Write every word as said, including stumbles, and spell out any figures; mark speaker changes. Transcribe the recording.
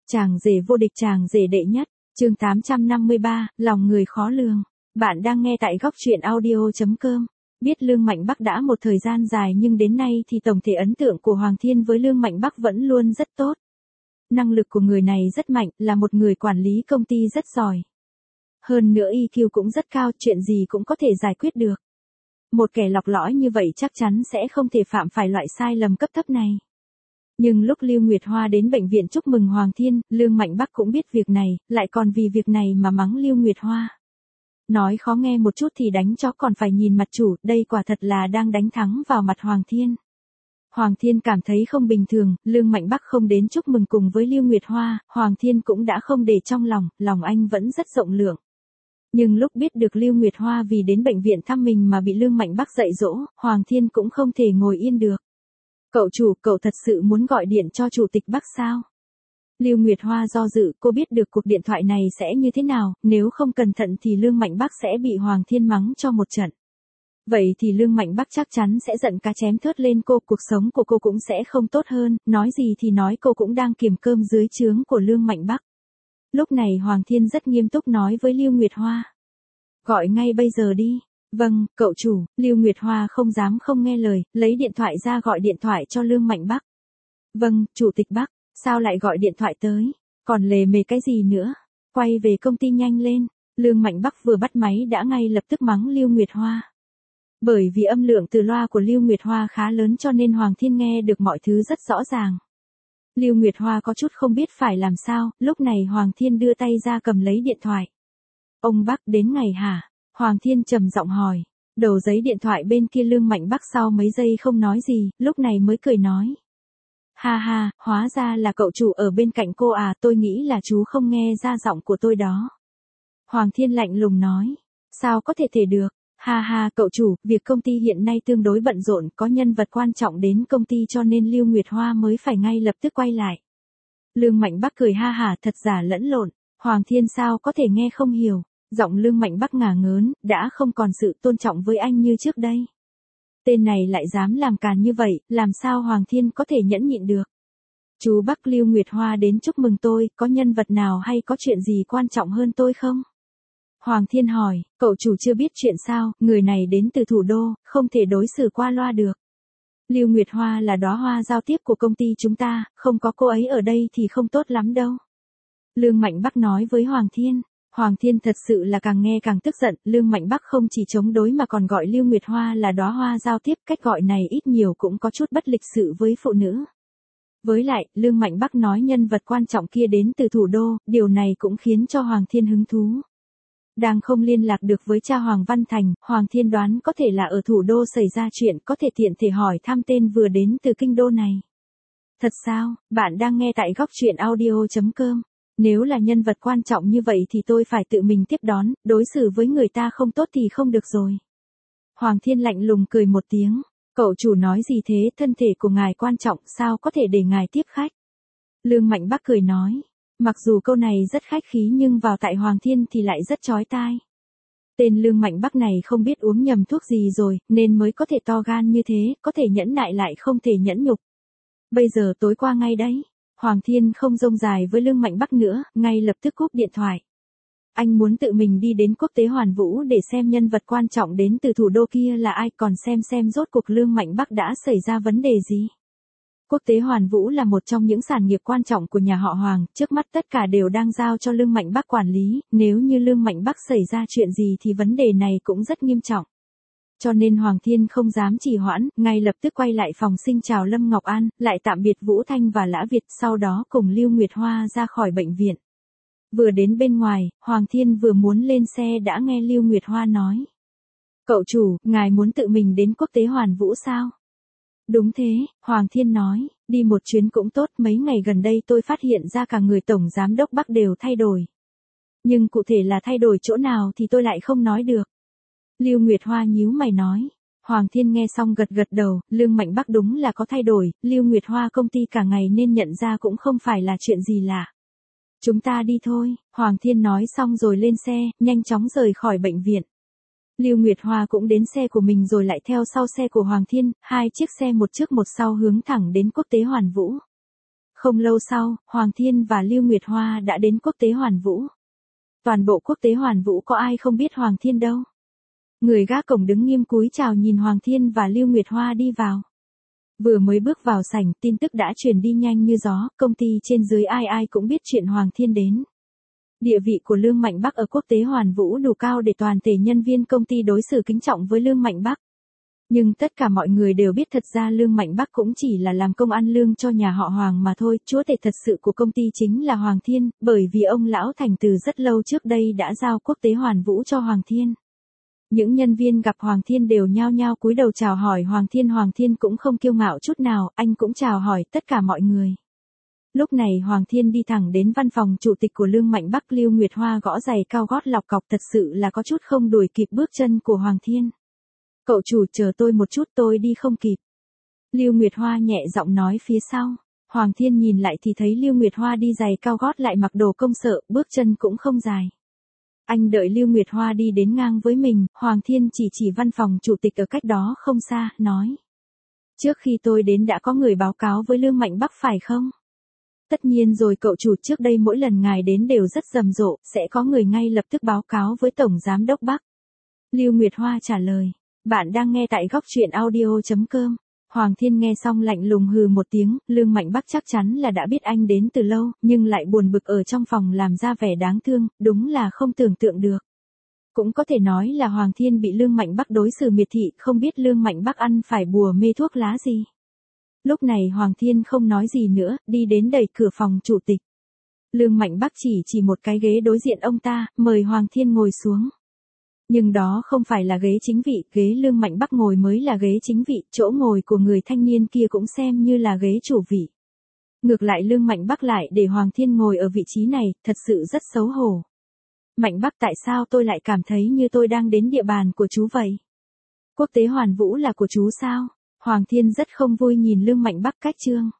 Speaker 1: Chàng rể vô địch, chàng rể đệ nhất, chương tám trăm năm mươi ba, lòng người khó lường. Bạn đang nghe tại góc truyện audio chấm com. Biết Lương Mạnh Bắc đã một thời gian dài nhưng đến nay thì tổng thể ấn tượng của Hoàng Thiên với Lương Mạnh Bắc vẫn luôn rất tốt. Năng lực của người này rất mạnh, là một người quản lý công ty rất giỏi. Hơn nữa i kiu cũng rất cao, chuyện gì cũng có thể giải quyết được. Một kẻ lọc lõi như vậy chắc chắn sẽ không thể phạm phải loại sai lầm cấp thấp này. Nhưng lúc Lưu Nguyệt Hoa đến bệnh viện chúc mừng Hoàng Thiên, Lương Mạnh Bắc cũng biết việc này, lại còn vì việc này mà mắng Lưu Nguyệt Hoa. Nói khó nghe một chút thì đánh chó còn phải nhìn mặt chủ, đây quả thật là đang đánh thắng vào mặt Hoàng Thiên. Hoàng Thiên cảm thấy không bình thường, Lương Mạnh Bắc không đến chúc mừng cùng với Lưu Nguyệt Hoa, Hoàng Thiên cũng đã không để trong lòng, lòng anh vẫn rất rộng lượng. Nhưng lúc biết được Lưu Nguyệt Hoa vì đến bệnh viện thăm mình mà bị Lương Mạnh Bắc dạy dỗ, Hoàng Thiên cũng không thể ngồi yên được. Cậu chủ, cậu thật sự muốn gọi điện cho chủ tịch Bắc sao? Lưu Nguyệt Hoa do dự, cô biết được cuộc điện thoại này sẽ như thế nào, nếu không cẩn thận thì Lương Mạnh Bắc sẽ bị Hoàng Thiên mắng cho một trận. Vậy thì Lương Mạnh Bắc chắc chắn sẽ giận cá chém thớt lên cô, cuộc sống của cô cũng sẽ không tốt hơn, nói gì thì nói cô cũng đang kiềm cơm dưới trướng của Lương Mạnh Bắc. Lúc này Hoàng Thiên rất nghiêm túc nói với Lưu Nguyệt Hoa. Gọi ngay bây giờ đi. Vâng, cậu chủ. Lưu Nguyệt Hoa không dám không nghe lời, lấy điện thoại ra gọi điện thoại cho Lương Mạnh Bắc. Vâng, chủ tịch Bắc, sao lại gọi điện thoại tới? Còn lề mề cái gì nữa? Quay về công ty nhanh lên. Lương Mạnh Bắc vừa bắt máy đã ngay lập tức mắng Lưu Nguyệt Hoa. Bởi vì âm lượng từ loa của Lưu Nguyệt Hoa khá lớn cho nên Hoàng Thiên nghe được mọi thứ rất rõ ràng. Lưu Nguyệt Hoa có chút không biết phải làm sao, lúc này Hoàng Thiên đưa tay ra cầm lấy điện thoại. Ông Bắc đến ngày hả? Hoàng Thiên trầm giọng hỏi. Đầu giấy điện thoại bên kia Lương Mạnh Bắc sau mấy giây không nói gì, lúc này mới cười nói. Ha ha, hóa ra là cậu chủ ở bên cạnh cô à, tôi nghĩ là chú không nghe ra giọng của tôi đó. Hoàng Thiên lạnh lùng nói. Sao có thể thể được? Ha ha, cậu chủ, việc công ty hiện nay tương đối bận rộn, có nhân vật quan trọng đến công ty cho nên Lưu Nguyệt Hoa mới phải ngay lập tức quay lại. Lương Mạnh Bắc cười ha hả, thật giả lẫn lộn. Hoàng Thiên sao có thể nghe không hiểu. Giọng Lương Mạnh Bắc ngả ngớn, đã không còn sự tôn trọng với anh như trước đây. Tên này lại dám làm càn như vậy, làm sao Hoàng Thiên có thể nhẫn nhịn được. Chú Bắc, Lưu Nguyệt Hoa đến chúc mừng tôi, có nhân vật nào hay có chuyện gì quan trọng hơn tôi không? Hoàng Thiên hỏi, cậu chủ chưa biết chuyện sao, người này đến từ thủ đô, không thể đối xử qua loa được. Lưu Nguyệt Hoa là đóa hoa giao tiếp của công ty chúng ta, không có cô ấy ở đây thì không tốt lắm đâu. Lương Mạnh Bắc nói với Hoàng Thiên. Hoàng Thiên thật sự là càng nghe càng tức giận, Lương Mạnh Bắc không chỉ chống đối mà còn gọi Lưu Nguyệt Hoa là đóa hoa giao tiếp, cách gọi này ít nhiều cũng có chút bất lịch sự với phụ nữ. Với lại, Lương Mạnh Bắc nói nhân vật quan trọng kia đến từ thủ đô, điều này cũng khiến cho Hoàng Thiên hứng thú. Đang không liên lạc được với cha Hoàng Văn Thành, Hoàng Thiên đoán có thể là ở thủ đô xảy ra chuyện, có thể tiện thể hỏi thăm tên vừa đến từ kinh đô này. Thật sao, bạn đang nghe tại góc truyện audio chấm com. Nếu là nhân vật quan trọng như vậy thì tôi phải tự mình tiếp đón, đối xử với người ta không tốt thì không được rồi. Hoàng Thiên lạnh lùng cười một tiếng. Cậu chủ nói gì thế, thân thể của ngài quan trọng, sao có thể để ngài tiếp khách? Lương Mạnh Bắc cười nói. Mặc dù câu này rất khách khí nhưng vào tại Hoàng Thiên thì lại rất chói tai. Tên Lương Mạnh Bắc này không biết uống nhầm thuốc gì rồi, nên mới có thể to gan như thế, có thể nhẫn nại lại không thể nhẫn nhục. Bây giờ tối qua ngay đấy. Hoàng Thiên không rông dài với Lương Mạnh Bắc nữa, ngay lập tức cúp điện thoại. Anh muốn tự mình đi đến Quốc tế Hoàn Vũ để xem nhân vật quan trọng đến từ thủ đô kia là ai, còn xem xem rốt cuộc Lương Mạnh Bắc đã xảy ra vấn đề gì. Quốc tế Hoàn Vũ là một trong những sản nghiệp quan trọng của nhà họ Hoàng, trước mắt tất cả đều đang giao cho Lương Mạnh Bắc quản lý, nếu như Lương Mạnh Bắc xảy ra chuyện gì thì vấn đề này cũng rất nghiêm trọng. Cho nên Hoàng Thiên không dám trì hoãn, ngay lập tức quay lại phòng xin chào Lâm Ngọc An, lại tạm biệt Vũ Thanh và Lã Việt, sau đó cùng Lưu Nguyệt Hoa ra khỏi bệnh viện. Vừa đến bên ngoài, Hoàng Thiên vừa muốn lên xe đã nghe Lưu Nguyệt Hoa nói. Cậu chủ, ngài muốn tự mình đến Quốc tế Hoàn Vũ sao? Đúng thế, Hoàng Thiên nói, đi một chuyến cũng tốt, mấy ngày gần đây tôi phát hiện ra cả người tổng giám đốc Bắc đều thay đổi. Nhưng cụ thể là thay đổi chỗ nào thì tôi lại không nói được. Lưu Nguyệt Hoa nhíu mày nói. Hoàng Thiên nghe xong gật gật đầu, Lương Mạnh Bắc đúng là có thay đổi, Lưu Nguyệt Hoa công ty cả ngày nên nhận ra cũng không phải là chuyện gì lạ. Chúng ta đi thôi, Hoàng Thiên nói xong rồi lên xe, nhanh chóng rời khỏi bệnh viện. Lưu Nguyệt Hoa cũng đến xe của mình rồi lại theo sau xe của Hoàng Thiên, hai chiếc xe một trước một sau hướng thẳng đến Quốc tế Hoàn Vũ. Không lâu sau, Hoàng Thiên và Lưu Nguyệt Hoa đã đến quốc tế Hoàn Vũ. Toàn bộ quốc tế Hoàn Vũ có ai không biết Hoàng Thiên đâu. Người gác cổng đứng nghiêm cúi chào nhìn Hoàng Thiên và Lưu Nguyệt Hoa đi vào. Vừa mới bước vào sảnh, tin tức đã truyền đi nhanh như gió, công ty trên dưới ai ai cũng biết chuyện Hoàng Thiên đến. Địa vị của Lương Mạnh Bắc ở quốc tế Hoàn Vũ đủ cao để toàn thể nhân viên công ty đối xử kính trọng với Lương Mạnh Bắc. Nhưng tất cả mọi người đều biết thật ra Lương Mạnh Bắc cũng chỉ là làm công ăn lương cho nhà họ Hoàng mà thôi, chúa tể thật sự của công ty chính là Hoàng Thiên, bởi vì ông lão Thành từ rất lâu trước đây đã giao quốc tế Hoàn Vũ cho Hoàng Thiên. Những nhân viên gặp Hoàng Thiên đều nhao nhao cúi đầu chào hỏi Hoàng Thiên. Hoàng Thiên cũng không kiêu ngạo chút nào, anh cũng chào hỏi tất cả mọi người. Lúc này Hoàng Thiên đi thẳng đến văn phòng chủ tịch của Lương Mạnh Bắc. Lưu Nguyệt Hoa gõ giày cao gót lọc cọc, thật sự là có chút không đuổi kịp bước chân của Hoàng Thiên. Cậu chủ chờ tôi một chút, tôi đi không kịp. Lưu Nguyệt Hoa nhẹ giọng nói phía sau. Hoàng Thiên nhìn lại thì thấy Lưu Nguyệt Hoa đi giày cao gót lại mặc đồ công sở, bước chân cũng không dài. Anh đợi Lưu Nguyệt Hoa đi đến ngang với mình, Hoàng Thiên chỉ chỉ văn phòng chủ tịch ở cách đó không xa, nói. Trước khi tôi đến đã có người báo cáo với Lương Mạnh Bắc phải không? Tất nhiên rồi cậu chủ, trước đây mỗi lần ngài đến đều rất rầm rộ, sẽ có người ngay lập tức báo cáo với Tổng Giám đốc Bắc. Lưu Nguyệt Hoa trả lời. Bạn đang nghe tại góc truyện audio chấm com. Hoàng Thiên nghe xong lạnh lùng hừ một tiếng, Lương Mạnh Bắc chắc chắn là đã biết anh đến từ lâu, nhưng lại buồn bực ở trong phòng làm ra vẻ đáng thương, đúng là không tưởng tượng được. Cũng có thể nói là Hoàng Thiên bị Lương Mạnh Bắc đối xử miệt thị, không biết Lương Mạnh Bắc ăn phải bùa mê thuốc lá gì. Lúc này Hoàng Thiên không nói gì nữa, đi đến đẩy cửa phòng chủ tịch. Lương Mạnh Bắc chỉ chỉ một cái ghế đối diện ông ta, mời Hoàng Thiên ngồi xuống. Nhưng đó không phải là ghế chính vị, ghế Lương Mạnh Bắc ngồi mới là ghế chính vị, chỗ ngồi của người thanh niên kia cũng xem như là ghế chủ vị. Ngược lại Lương Mạnh Bắc lại để Hoàng Thiên ngồi ở vị trí này, thật sự rất xấu hổ. Mạnh Bắc, tại sao tôi lại cảm thấy như tôi đang đến địa bàn của chú vậy? Quốc tế Hoàn Vũ là của chú sao? Hoàng Thiên rất không vui nhìn Lương Mạnh Bắc cách trương.